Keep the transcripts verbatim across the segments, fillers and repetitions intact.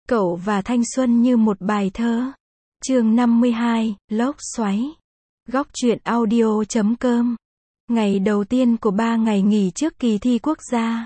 Cậu và thanh xuân như một bài thơ. Chương năm mươi hai, lốc xoáy. Góc truyện audio chấm com. Ngày đầu tiên của ba ngày nghỉ trước kỳ thi quốc gia.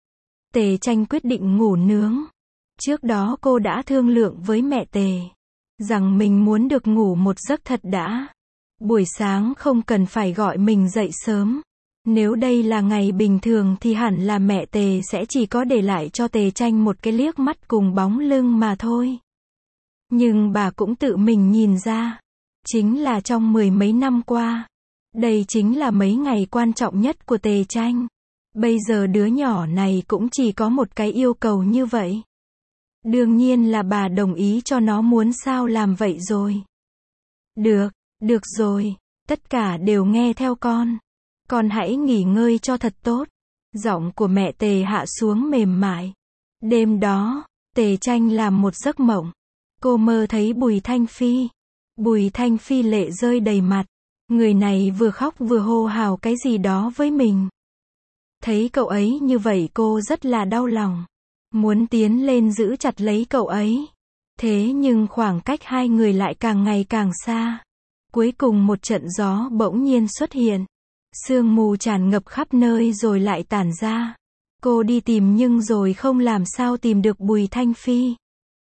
Tề Tranh quyết định ngủ nướng. Trước đó cô đã thương lượng với mẹ Tề rằng mình muốn được ngủ một giấc thật đã. Buổi sáng không cần phải gọi mình dậy sớm. Nếu đây là ngày bình thường thì hẳn là mẹ Tề sẽ chỉ có để lại cho Tề Tranh một cái liếc mắt cùng bóng lưng mà thôi. Nhưng bà cũng tự mình nhìn ra. Chính là trong mười mấy năm qua. Đây chính là mấy ngày quan trọng nhất của Tề Tranh. Bây giờ đứa nhỏ này cũng chỉ có một cái yêu cầu như vậy. Đương nhiên là bà đồng ý cho nó muốn sao làm vậy rồi. Được, được rồi, tất cả đều nghe theo con. Con hãy nghỉ ngơi cho thật tốt. Giọng của mẹ Tề hạ xuống mềm mại. Đêm đó, Tề Tranh làm một giấc mộng. Cô mơ thấy Bùi Thanh Phi. Bùi Thanh Phi lệ rơi đầy mặt. Người này vừa khóc vừa hô hào cái gì đó với mình. Thấy cậu ấy như vậy cô rất là đau lòng. Muốn tiến lên giữ chặt lấy cậu ấy. Thế nhưng khoảng cách hai người lại càng ngày càng xa. Cuối cùng một trận gió bỗng nhiên xuất hiện. Sương mù tràn ngập khắp nơi rồi lại tản ra. Cô đi tìm nhưng rồi không làm sao tìm được Bùi Thanh Phi.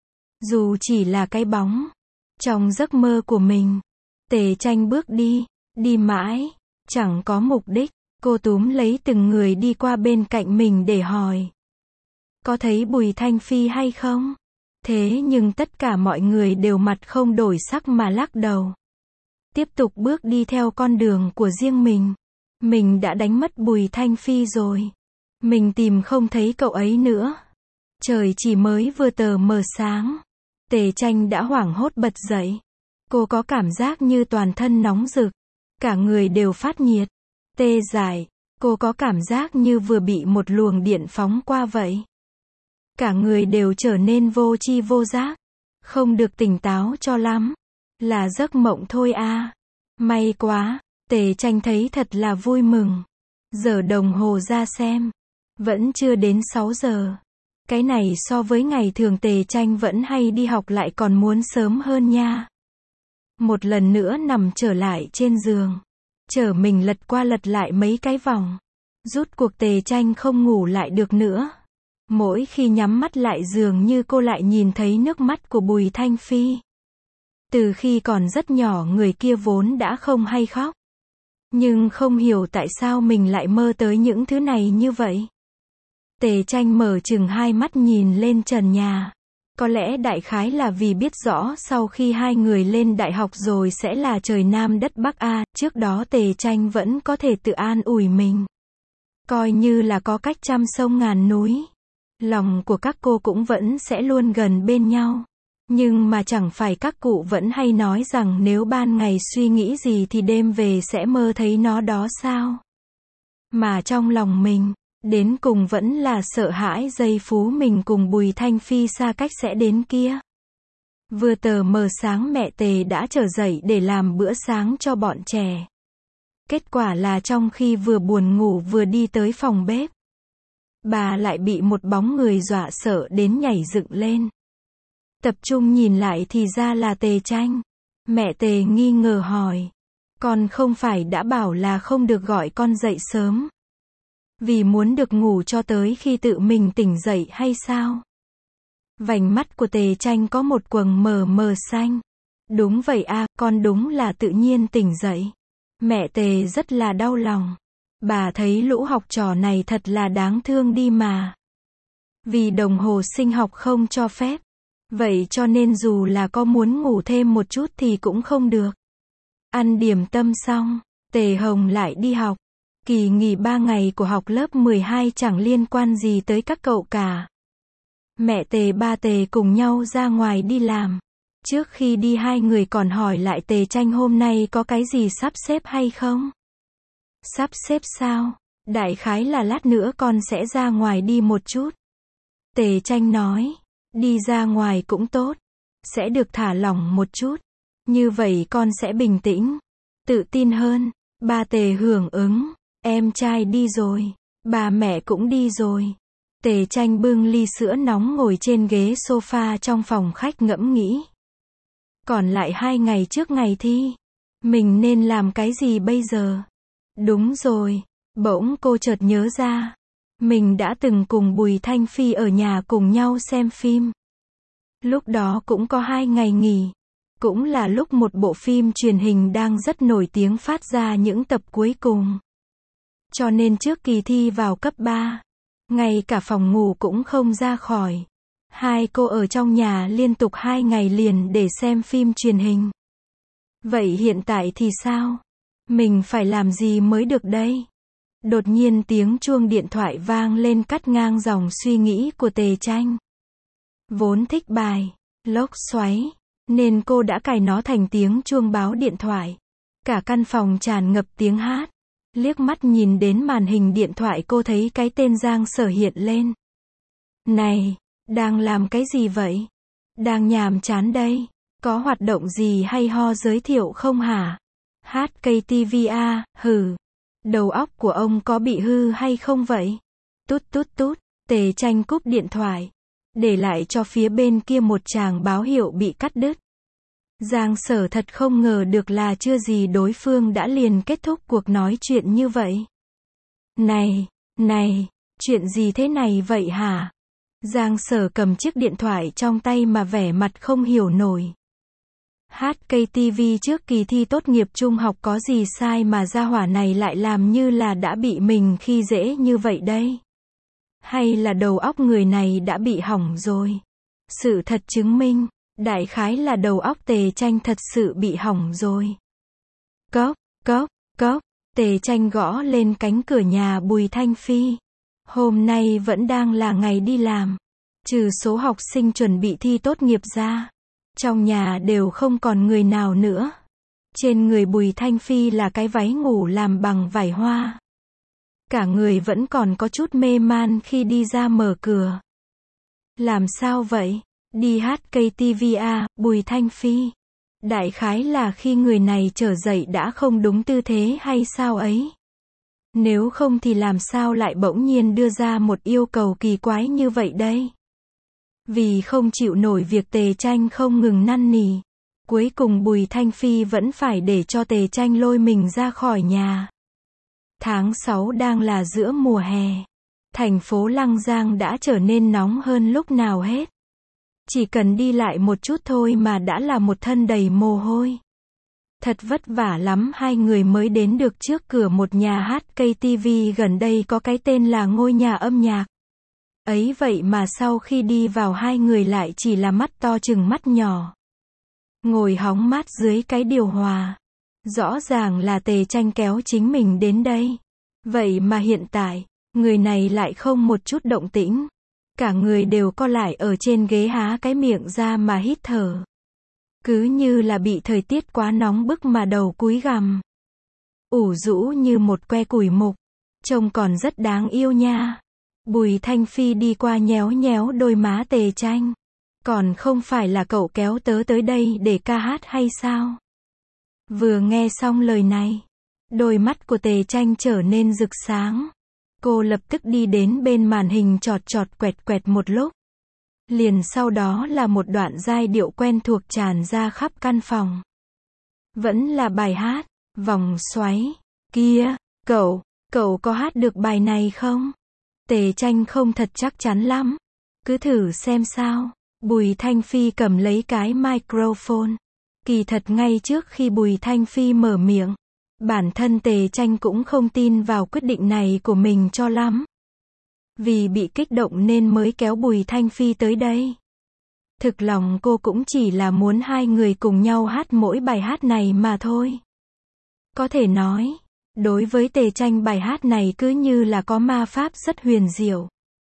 Dù chỉ là cái bóng. Trong giấc mơ của mình. Tề Tranh bước đi. Đi mãi. Chẳng có mục đích. Cô túm lấy từng người đi qua bên cạnh mình để hỏi. Có thấy Bùi Thanh Phi hay không? Thế nhưng tất cả mọi người đều mặt không đổi sắc mà lắc đầu. Tiếp tục bước đi theo con đường của riêng mình. Mình đã đánh mất Bùi Thanh Phi rồi. Mình tìm không thấy cậu ấy nữa. Trời chỉ mới vừa tờ mờ sáng. Tề Tranh đã hoảng hốt bật dậy. Cô có cảm giác như toàn thân nóng rực. Cả người đều phát nhiệt. Tê dại. Cô có cảm giác như vừa bị một luồng điện phóng qua vậy. Cả người đều trở nên vô tri vô giác. Không được tỉnh táo cho lắm. Là giấc mộng thôi à. May quá. Tề Tranh thấy thật là vui mừng. Giờ đồng hồ ra xem. Vẫn chưa đến sáu giờ. Cái này so với ngày thường Tề Tranh vẫn hay đi học lại còn muốn sớm hơn nha. Một lần nữa nằm trở lại trên giường. Chở mình lật qua lật lại mấy cái vòng. Rút cuộc Tề Tranh không ngủ lại được nữa. Mỗi khi nhắm mắt lại dường như cô lại nhìn thấy nước mắt của Bùi Thanh Phi. Từ khi còn rất nhỏ người kia vốn đã không hay khóc. Nhưng không hiểu tại sao mình lại mơ tới những thứ này như vậy. Tề Tranh mở chừng hai mắt nhìn lên trần nhà. Có lẽ đại khái là vì biết rõ sau khi hai người lên đại học rồi sẽ là trời Nam đất Bắc a, trước đó Tề Tranh vẫn có thể tự an ủi mình. Coi như là có cách trăm sông ngàn núi. Lòng của các cô cũng vẫn sẽ luôn gần bên nhau. Nhưng mà chẳng phải các cụ vẫn hay nói rằng nếu ban ngày suy nghĩ gì thì đêm về sẽ mơ thấy nó đó sao? Mà trong lòng mình, đến cùng vẫn là sợ hãi giây phú mình cùng Bùi Thanh Phi xa cách sẽ đến kia. Vừa tờ mờ sáng mẹ Tề đã trở dậy để làm bữa sáng cho bọn trẻ. Kết quả là trong khi vừa buồn ngủ vừa đi tới phòng bếp. Bà lại bị một bóng người dọa sợ đến nhảy dựng lên. Tập trung nhìn lại thì ra là Tề Tranh. Mẹ Tề nghi ngờ hỏi. Con không phải đã bảo là không được gọi con dậy sớm. Vì muốn được ngủ cho tới khi tự mình tỉnh dậy hay sao? Vành mắt của Tề Tranh có một quầng mờ mờ xanh. Đúng vậy à, con đúng là tự nhiên tỉnh dậy. Mẹ Tề rất là đau lòng. Bà thấy lũ học trò này thật là đáng thương đi mà. Vì đồng hồ sinh học không cho phép. Vậy cho nên dù là có muốn ngủ thêm một chút thì cũng không được. Ăn điểm tâm xong, Tề Hồng lại đi học. Kỳ nghỉ ba ngày của học lớp mười hai chẳng liên quan gì tới các cậu cả. Mẹ Tề ba Tề cùng nhau ra ngoài đi làm. Trước khi đi hai người còn hỏi lại Tề Tranh hôm nay có cái gì sắp xếp hay không? Sắp xếp sao? Đại khái là lát nữa con sẽ ra ngoài đi một chút. Tề Tranh nói. Đi ra ngoài cũng tốt. Sẽ được thả lỏng một chút. Như vậy con sẽ bình tĩnh. Tự tin hơn. Ba Tề hưởng ứng. Em trai đi rồi. Bà mẹ cũng đi rồi. Tề Tranh bưng ly sữa nóng ngồi trên ghế sofa trong phòng khách ngẫm nghĩ. Còn lại hai ngày trước ngày thi, mình nên làm cái gì bây giờ? Đúng rồi, bỗng cô chợt nhớ ra. Mình đã từng cùng Bùi Thanh Phi ở nhà cùng nhau xem phim. Lúc đó cũng có hai ngày nghỉ. Cũng là lúc một bộ phim truyền hình đang rất nổi tiếng phát ra những tập cuối cùng. Cho nên trước kỳ thi vào cấp ba, ngay cả phòng ngủ cũng không ra khỏi. Hai cô ở trong nhà liên tục hai ngày liền để xem phim truyền hình. Vậy hiện tại thì sao? Mình phải làm gì mới được đây? Đột nhiên tiếng chuông điện thoại vang lên cắt ngang dòng suy nghĩ của Tề Tranh. Vốn thích bài Lốc Xoáy, nên cô đã cài nó thành tiếng chuông báo điện thoại. Cả căn phòng tràn ngập tiếng hát. Liếc mắt nhìn đến màn hình điện thoại cô thấy cái tên Giang Sở hiện lên. Này, đang làm cái gì vậy? Đang nhàm chán đây. Có hoạt động gì hay ho giới thiệu không hả? hát ca tê vê a, hừ. Đầu óc của ông có bị hư hay không vậy? Tút tút tút, Tề Tranh cúp điện thoại. Để lại cho phía bên kia một tràng báo hiệu bị cắt đứt. Giang Sở thật không ngờ được là chưa gì đối phương đã liền kết thúc cuộc nói chuyện như vậy. Này, này, chuyện gì thế này vậy hả? Giang Sở cầm chiếc điện thoại trong tay mà vẻ mặt không hiểu nổi. hát ca tê vê trước kỳ thi tốt nghiệp trung học có gì sai mà gia hỏa này lại làm như là đã bị mình khi dễ như vậy đây? Hay là đầu óc người này đã bị hỏng rồi? Sự thật chứng minh, đại khái là đầu óc Tề Tranh thật sự bị hỏng rồi. Cốc, cốc, cốc, Tề Tranh gõ lên cánh cửa nhà Bùi Thanh Phi. Hôm nay vẫn đang là ngày đi làm. Trừ số học sinh chuẩn bị thi tốt nghiệp ra, trong nhà đều không còn người nào nữa. Trên người Bùi Thanh Phi là cái váy ngủ làm bằng vải hoa. Cả người vẫn còn có chút mê man khi đi ra mở cửa. Làm sao vậy? Đi hát ca tê vê a, Bùi Thanh Phi. Đại khái là khi người này trở dậy đã không đúng tư thế hay sao ấy. Nếu không thì làm sao lại bỗng nhiên đưa ra một yêu cầu kỳ quái như vậy đây? Vì không chịu nổi việc Tề Tranh không ngừng năn nỉ. Cuối cùng Bùi Thanh Phi vẫn phải để cho Tề Tranh lôi mình ra khỏi nhà. Tháng sáu đang là giữa mùa hè. Thành phố Lăng Giang đã trở nên nóng hơn lúc nào hết. Chỉ cần đi lại một chút thôi mà đã là một thân đầy mồ hôi. Thật vất vả lắm hai người mới đến được trước cửa một nhà hát ca tê vê gần đây có cái tên là Ngôi Nhà Âm Nhạc. Ấy vậy mà sau khi đi vào hai người lại chỉ là mắt to chừng mắt nhỏ. Ngồi hóng mát dưới cái điều hòa. Rõ ràng là Tề Tranh kéo chính mình đến đây. Vậy mà hiện tại, người này lại không một chút động tĩnh. Cả người đều co lại ở trên ghế há cái miệng ra mà hít thở. Cứ như là bị thời tiết quá nóng bức mà đầu cúi gằm. Ủ rũ như một que củi mục. Trông còn rất đáng yêu nha. Bùi Thanh Phi đi qua nhéo nhéo đôi má Tề Tranh. Còn không phải là cậu kéo tớ tới đây để ca hát hay sao? Vừa nghe xong lời này, đôi mắt của Tề Tranh trở nên rực sáng. Cô lập tức đi đến bên màn hình chọt chọt quẹt quẹt một lúc. Liền sau đó là một đoạn giai điệu quen thuộc tràn ra khắp căn phòng. Vẫn là bài hát, Vòng Xoáy. Kia, cậu, cậu có hát được bài này không? Tề Tranh không thật chắc chắn lắm. Cứ thử xem sao. Bùi Thanh Phi cầm lấy cái microphone. Kỳ thật ngay trước khi Bùi Thanh Phi mở miệng, bản thân Tề Tranh cũng không tin vào quyết định này của mình cho lắm. Vì bị kích động nên mới kéo Bùi Thanh Phi tới đây. Thực lòng cô cũng chỉ là muốn hai người cùng nhau hát mỗi bài hát này mà thôi. Có thể nói, đối với Tề Tranh bài hát này cứ như là có ma pháp rất huyền diệu.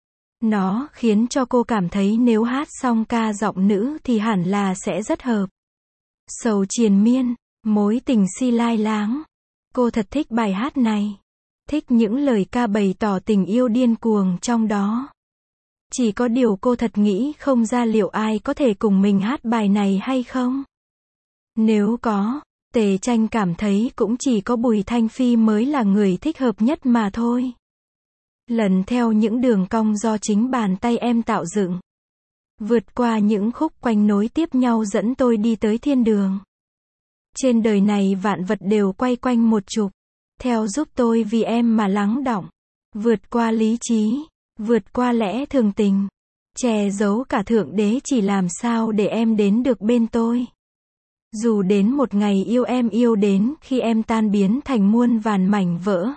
Nó khiến cho cô cảm thấy nếu hát xong ca giọng nữ thì hẳn là sẽ rất hợp. Sầu triền miên, mối tình si lai láng. Cô thật thích bài hát này. Thích những lời ca bày tỏ tình yêu điên cuồng trong đó. Chỉ có điều cô thật nghĩ không ra liệu ai có thể cùng mình hát bài này hay không. Nếu có, Tề Tranh cảm thấy cũng chỉ có Bùi Thanh Phi mới là người thích hợp nhất mà thôi. lần theo những đường cong do chính bàn tay em tạo dựng. Vượt qua những khúc quanh nối tiếp nhau dẫn tôi đi tới thiên đường. Trên đời này vạn vật đều quay quanh một trục, theo giúp tôi vì em mà lắng đọng. Vượt qua lý trí, vượt qua lẽ thường tình, che giấu cả thượng đế chỉ làm sao để em đến được bên tôi. Dù đến một ngày yêu em yêu đến khi em tan biến thành muôn vàn mảnh vỡ,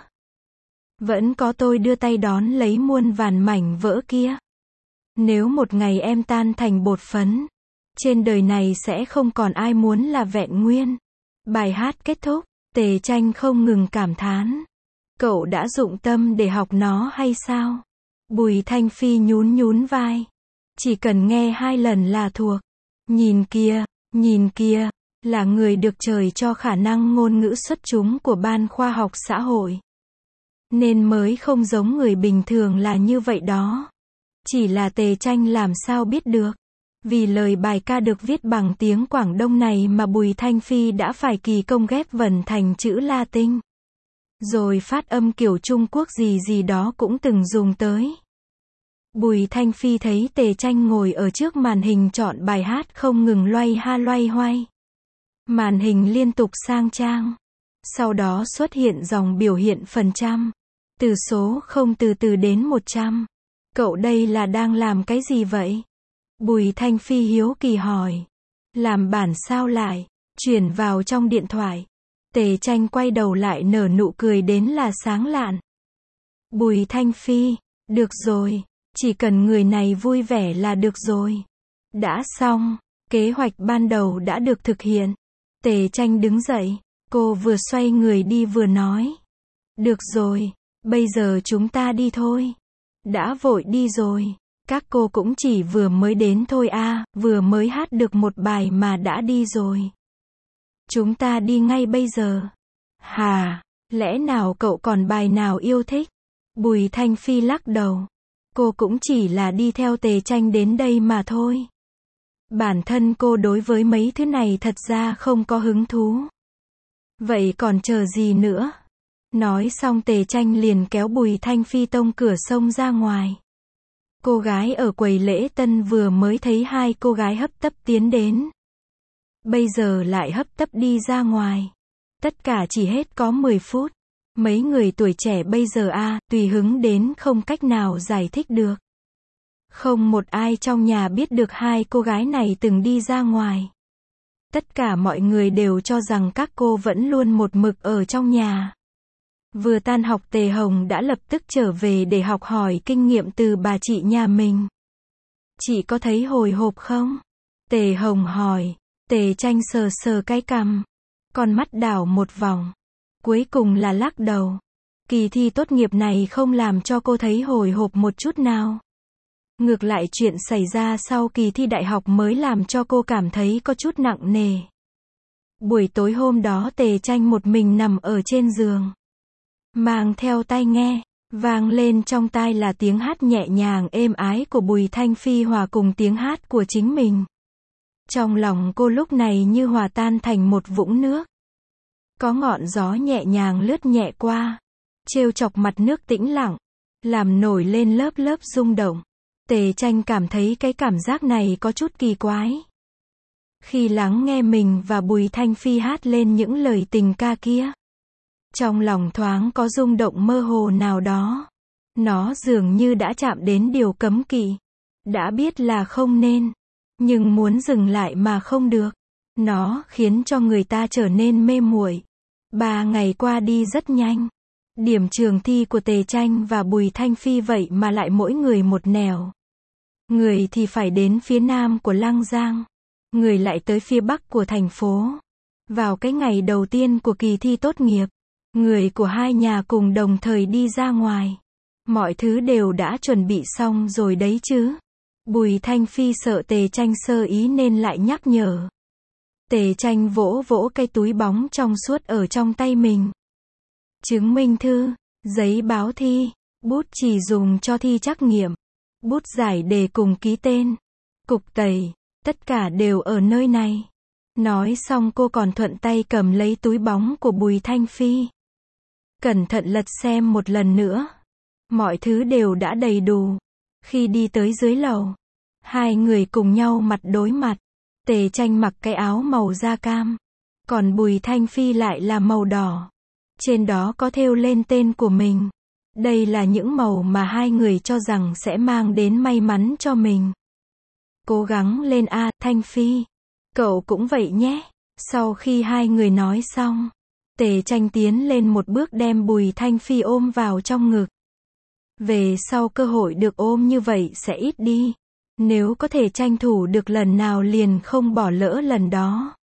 vẫn có tôi đưa tay đón lấy muôn vàn mảnh vỡ kia. Nếu một ngày em tan thành bột phấn, trên đời này sẽ không còn ai muốn là vẹn nguyên. Bài hát kết thúc, Tề Tranh không ngừng cảm thán. Cậu đã dụng tâm để học nó hay sao? Bùi Thanh Phi nhún nhún vai. Chỉ cần nghe hai lần là thuộc. Nhìn kia, nhìn kia, là người được trời cho khả năng ngôn ngữ xuất chúng của ban khoa học xã hội. Nên mới không giống người bình thường là như vậy đó. Chỉ là Tề Tranh làm sao biết được. Vì lời bài ca được viết bằng tiếng Quảng Đông này mà Bùi Thanh Phi đã phải kỳ công ghép vần thành chữ Latin. Rồi phát âm kiểu Trung Quốc gì gì đó cũng từng dùng tới. Bùi Thanh Phi thấy Tề Tranh ngồi ở trước màn hình chọn bài hát không ngừng loay ha loay hoay. Màn hình liên tục sang trang. Sau đó xuất hiện dòng biểu hiện phần trăm. Từ số không từ từ đến một trăm. Cậu đây là đang làm cái gì vậy? Bùi Thanh Phi hiếu kỳ hỏi. Làm bản sao lại, chuyển vào trong điện thoại. Tề Tranh quay đầu lại nở nụ cười đến là sáng lạn. Bùi Thanh Phi, được rồi, chỉ cần người này vui vẻ là được rồi. Đã xong, kế hoạch ban đầu đã được thực hiện. Tề Tranh đứng dậy, cô vừa xoay người đi vừa nói. Được rồi, bây giờ chúng ta đi thôi. Đã vội đi rồi. Các cô cũng chỉ vừa mới đến thôi à, vừa mới hát được một bài mà đã đi rồi. Chúng ta đi ngay bây giờ. Hà, lẽ nào cậu còn bài nào yêu thích? Bùi Thanh Phi lắc đầu. Cô cũng chỉ là đi theo Tề Tranh đến đây mà thôi. Bản thân cô đối với mấy thứ này thật ra không có hứng thú. Vậy còn chờ gì nữa? Nói xong Tề Tranh liền kéo Bùi Thanh Phi tông cửa xông ra ngoài. Cô gái ở quầy lễ tân vừa mới thấy hai cô gái hấp tấp tiến đến. Bây giờ lại hấp tấp đi ra ngoài. Tất cả chỉ hết có mười phút. Mấy người tuổi trẻ bây giờ a, à, tùy hứng đến không cách nào giải thích được. Không một ai trong nhà biết được hai cô gái này từng đi ra ngoài. Tất cả mọi người đều cho rằng các cô vẫn luôn một mực ở trong nhà. Vừa tan học Tề Hồng đã lập tức trở về để học hỏi kinh nghiệm từ bà chị nhà mình. Chị có thấy hồi hộp không? Tề Hồng hỏi. Tề Tranh sờ sờ cái cằm. Con mắt đảo một vòng. Cuối cùng là lắc đầu. Kỳ thi tốt nghiệp này không làm cho cô thấy hồi hộp một chút nào. Ngược lại chuyện xảy ra sau kỳ thi đại học mới làm cho cô cảm thấy có chút nặng nề. Buổi tối hôm đó Tề Tranh một mình nằm ở trên giường. Mang theo tai nghe, vang lên trong tai là tiếng hát nhẹ nhàng êm ái của Bùi Thanh Phi hòa cùng tiếng hát của chính mình. Trong lòng cô lúc này như hòa tan thành một vũng nước. Có ngọn gió nhẹ nhàng lướt nhẹ qua, trêu chọc mặt nước tĩnh lặng, làm nổi lên lớp lớp rung động. Tề Tranh cảm thấy cái cảm giác này có chút kỳ quái. Khi lắng nghe mình và Bùi Thanh Phi hát lên những lời tình ca kia, trong lòng thoáng có rung động mơ hồ nào đó. Nó dường như đã chạm đến điều cấm kỵ. Đã biết là không nên, nhưng muốn dừng lại mà không được. Nó khiến cho người ta trở nên mê muội. Ba ngày qua đi rất nhanh. Điểm trường thi của Tề Tranh và Bùi Thanh Phi vậy mà lại mỗi người một nẻo. Người thì phải đến phía nam của Lăng Giang, người lại tới phía bắc của thành phố. Vào cái ngày đầu tiên của kỳ thi tốt nghiệp, người của hai nhà cùng đồng thời đi ra ngoài. Mọi thứ đều đã chuẩn bị xong rồi đấy chứ. Bùi Thanh Phi sợ Tề Tranh sơ ý nên lại nhắc nhở. Tề Tranh vỗ vỗ cái túi bóng trong suốt ở trong tay mình. Chứng minh thư, giấy báo thi, bút chỉ dùng cho thi trắc nghiệm, bút giải đề cùng ký tên, cục tẩy, tất cả đều ở nơi này. Nói xong cô còn thuận tay cầm lấy túi bóng của Bùi Thanh Phi. Cẩn thận lật xem một lần nữa. Mọi thứ đều đã đầy đủ. Khi đi tới dưới lầu, hai người cùng nhau mặt đối mặt. Tề Tranh mặc cái áo màu da cam, còn Bùi Thanh Phi lại là màu đỏ. Trên đó có thêu lên tên của mình. Đây là những màu mà hai người cho rằng sẽ mang đến may mắn cho mình. Cố gắng lên a, Thanh Phi. Cậu cũng vậy nhé. Sau khi hai người nói xong, Tề Tranh tiến lên một bước đem Bùi Thanh Phi ôm vào trong ngực. Về sau cơ hội được ôm như vậy sẽ ít đi. Nếu có thể tranh thủ được lần nào liền không bỏ lỡ lần đó.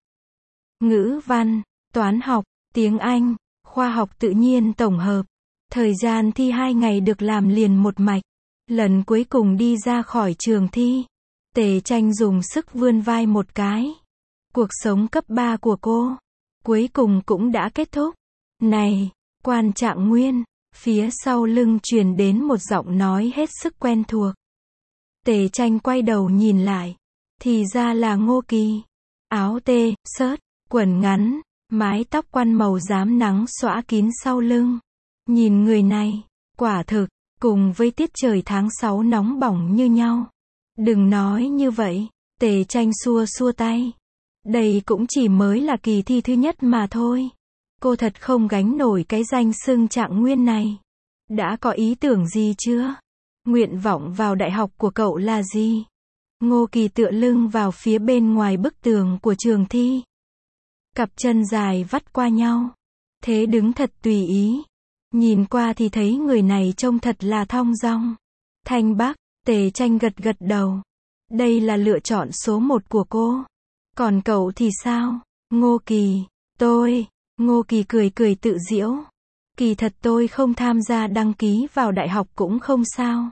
Ngữ văn, toán học, tiếng Anh, khoa học tự nhiên tổng hợp. Thời gian thi hai ngày được làm liền một mạch. Lần cuối cùng đi ra khỏi trường thi, Tề Tranh dùng sức vươn vai một cái. Cuộc sống cấp ba của cô, cuối cùng cũng đã kết thúc. Này, Quan Trạng Nguyên, phía sau lưng truyền đến một giọng nói hết sức quen thuộc. Tề Tranh quay đầu nhìn lại, thì ra là Ngô Kỳ. Áo tê, xớt, quần ngắn, mái tóc quăn màu rám nắng xõa kín sau lưng. Nhìn người này, quả thực, cùng với tiết trời tháng sáu nóng bỏng như nhau. Đừng nói như vậy, Tề Tranh xua xua tay. Đây cũng chỉ mới là kỳ thi thứ nhất mà thôi. Cô thật không gánh nổi cái danh xưng Trạng Nguyên này. Đã có ý tưởng gì chưa? Nguyện vọng vào đại học của cậu là gì? Ngô Kỳ tựa lưng vào phía bên ngoài bức tường của trường thi. Cặp chân dài vắt qua nhau. Thế đứng thật tùy ý. Nhìn qua thì thấy người này trông thật là thong dong. Thanh Bắc, Tề Tranh gật gật đầu. Đây là lựa chọn số một của cô. Còn cậu thì sao? Ngô Kỳ, tôi, Ngô Kỳ cười cười tự giễu. Kỳ thật tôi không tham gia đăng ký vào đại học cũng không sao.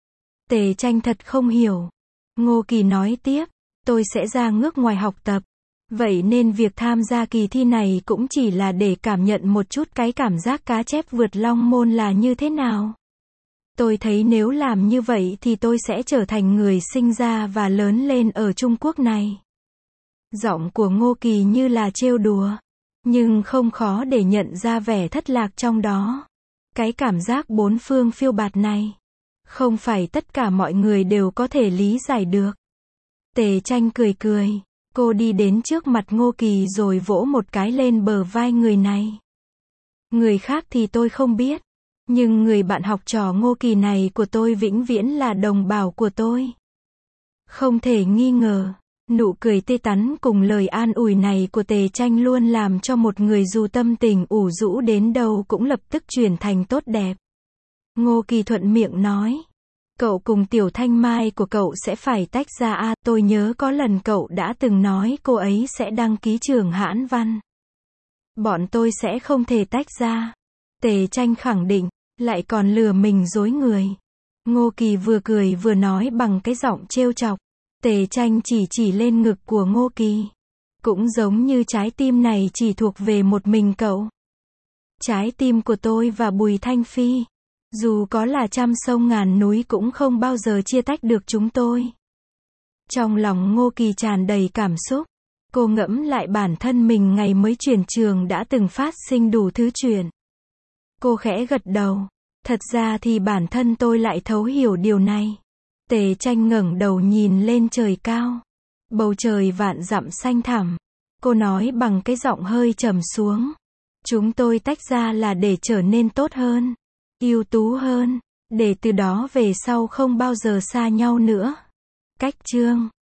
Tề Tranh thật không hiểu. Ngô Kỳ nói tiếp, tôi sẽ ra nước ngoài học tập. Vậy nên việc tham gia kỳ thi này cũng chỉ là để cảm nhận một chút cái cảm giác cá chép vượt long môn là như thế nào. Tôi thấy nếu làm như vậy thì tôi sẽ trở thành người sinh ra và lớn lên ở Trung Quốc này. Giọng của Ngô Kỳ như là trêu đùa, nhưng không khó để nhận ra vẻ thất lạc trong đó. Cái cảm giác bốn phương phiêu bạt này, không phải tất cả mọi người đều có thể lý giải được. Tề Tranh cười cười, cô đi đến trước mặt Ngô Kỳ rồi vỗ một cái lên bờ vai người này. Người khác thì tôi không biết, nhưng người bạn học trò Ngô Kỳ này của tôi vĩnh viễn là đồng bào của tôi. Không thể nghi ngờ, nụ cười tươi tắn cùng lời an ủi này của Tề Tranh luôn làm cho một người dù tâm tình ủ rũ đến đâu cũng lập tức chuyển thành tốt đẹp. Ngô Kỳ thuận miệng nói, cậu cùng Tiểu Thanh Mai của cậu sẽ phải tách ra à, tôi nhớ có lần cậu đã từng nói cô ấy sẽ đăng ký trường Hãn Văn. Bọn tôi sẽ không thể tách ra. Tề Tranh khẳng định, lại còn lừa mình dối người. Ngô Kỳ vừa cười vừa nói bằng cái giọng trêu chọc. Tề Tranh chỉ chỉ lên ngực của Ngô Kỳ. Cũng giống như trái tim này chỉ thuộc về một mình cậu. Trái tim của tôi và Bùi Thanh Phi, dù có là trăm sông ngàn núi cũng không bao giờ chia tách được chúng tôi. Trong lòng Ngô Kỳ tràn đầy cảm xúc. Cô ngẫm lại bản thân mình ngày mới chuyển trường đã từng phát sinh đủ thứ chuyện. Cô khẽ gật đầu. Thật ra thì bản thân tôi lại thấu hiểu điều này. Tề Tranh ngẩng đầu nhìn lên trời cao. Bầu trời vạn dặm xanh thẳm. Cô nói bằng cái giọng hơi trầm xuống. Chúng tôi tách ra là để trở nên tốt hơn, ưu tú hơn, để từ đó về sau không bao giờ xa nhau nữa. Cách chương